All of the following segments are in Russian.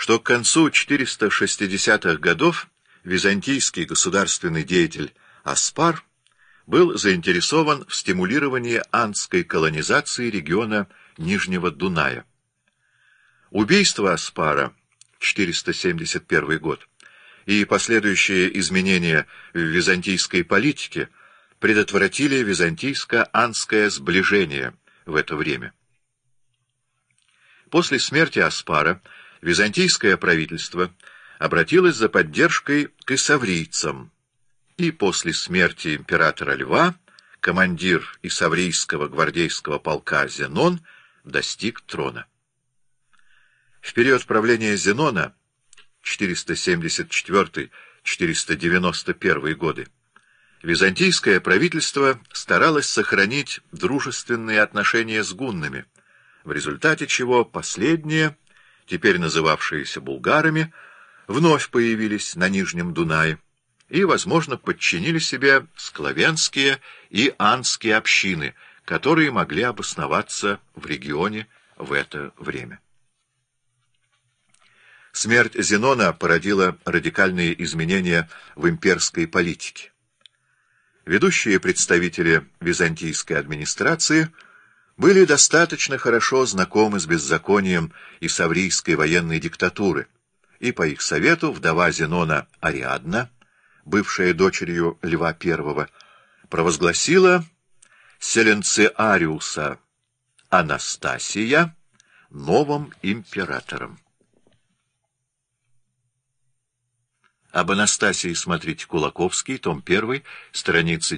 что к концу 460-х годов византийский государственный деятель Аспар был заинтересован в стимулировании андской колонизации региона Нижнего Дуная. Убийство Аспара, 471 год, и последующие изменения в византийской политике предотвратили византийско-андское сближение в это время. После смерти Аспара византийское правительство обратилось за поддержкой к исаврийцам, и после смерти императора Льва командир исаврийского гвардейского полка Зенон достиг трона. В период правления Зенона, 474-491 годы, византийское правительство старалось сохранить дружественные отношения с гуннами, в результате чего последние, теперь называвшиеся булгарами, вновь появились на Нижнем Дунае и, возможно, подчинили себе склавенские и андские общины, которые могли обосноваться в регионе в это время. Смерть Зенона породила радикальные изменения в имперской политике. Ведущие представители византийской администрации были достаточно хорошо знакомы с беззаконием исаврийской военной диктатуры, и по их совету вдова Зенона Ариадна, бывшая дочерью Льва I, провозгласила Селенциариуса Анастасия новым императором. Об Анастасии смотрите Кулаковский, том 1, страницы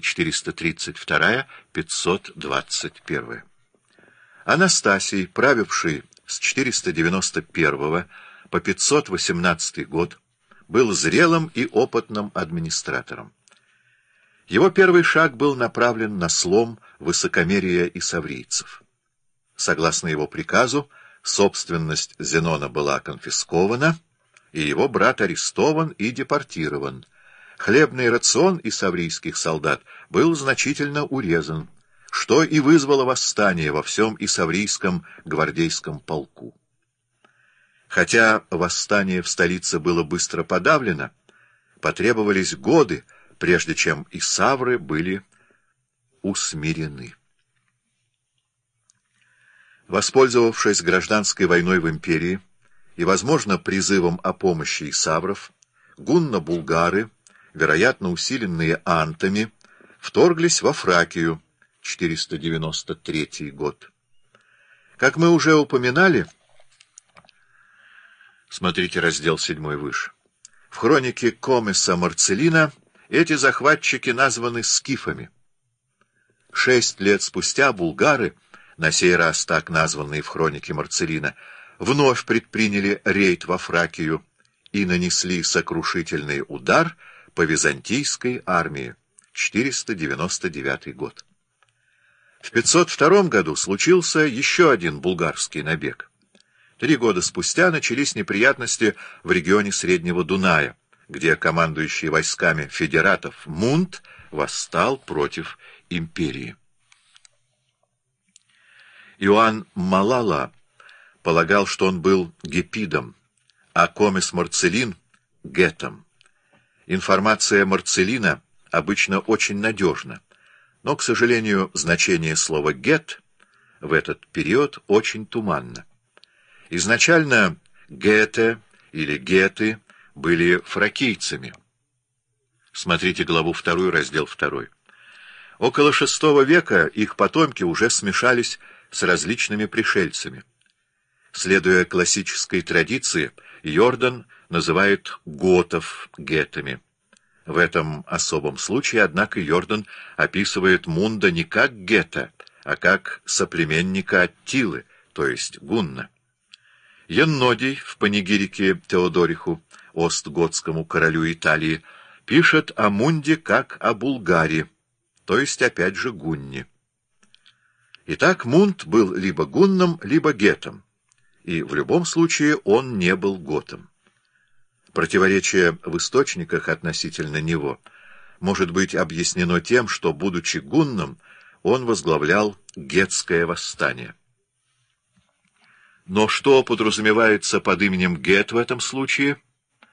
432-521. Анастасий, правивший с 491 по 518 год, был зрелым и опытным администратором. Его первый шаг был направлен на слом высокомерия исаврийцев. Согласно его приказу, собственность Зенона была конфискована, и его брат арестован и депортирован. Хлебный рацион исаврийских солдат был значительно урезан, что и вызвало восстание во всем исаврийском гвардейском полку. Хотя восстание в столице было быстро подавлено, потребовались годы, прежде чем исавры были усмирены. Воспользовавшись гражданской войной в империи и, возможно, призывом о помощи исавров, гунно-булгары, вероятно, усиленные антами, вторглись во Фракию, 493 год. Как мы уже упоминали, смотрите раздел 7 выше, в хронике Комеса Марцелина эти захватчики названы скифами. 6 лет спустя булгары, на сей раз так названные в хронике Марцелина, вновь предприняли рейд во Фракию и нанесли сокрушительный удар по византийской армии, 499 год. В 502 году случился еще один булгарский набег. 3 года спустя начались неприятности в регионе Среднего Дуная, где командующий войсками федератов Мунт восстал против империи. Иоанн Малала полагал, что он был гепидом, а Комес Марцелин — гетом. Информация Марцелина обычно очень надежна, но, к сожалению, значение слова «гет» в этот период очень туманно. Изначально гете или геты были фракийцами. Смотрите главу 2, раздел 2. Около VI века их потомки уже смешались с различными пришельцами. Следуя классической традиции, Йордан называет готов гетами. В этом особом случае, однако, Йордан описывает Мунда не как гета, а как соплеменника Аттилы, то есть гунна. Яннодий в панигирике Теодориху, остготскому королю Италии, пишет о Мунде как о Булгаре, то есть опять же гунне. Итак, Мунд был либо гунном, либо гетом, и в любом случае он не был готом. Противоречие в источниках относительно него может быть объяснено тем, что, будучи гунном, он возглавлял гетское восстание. Но что подразумевается под именем Гет в этом случае,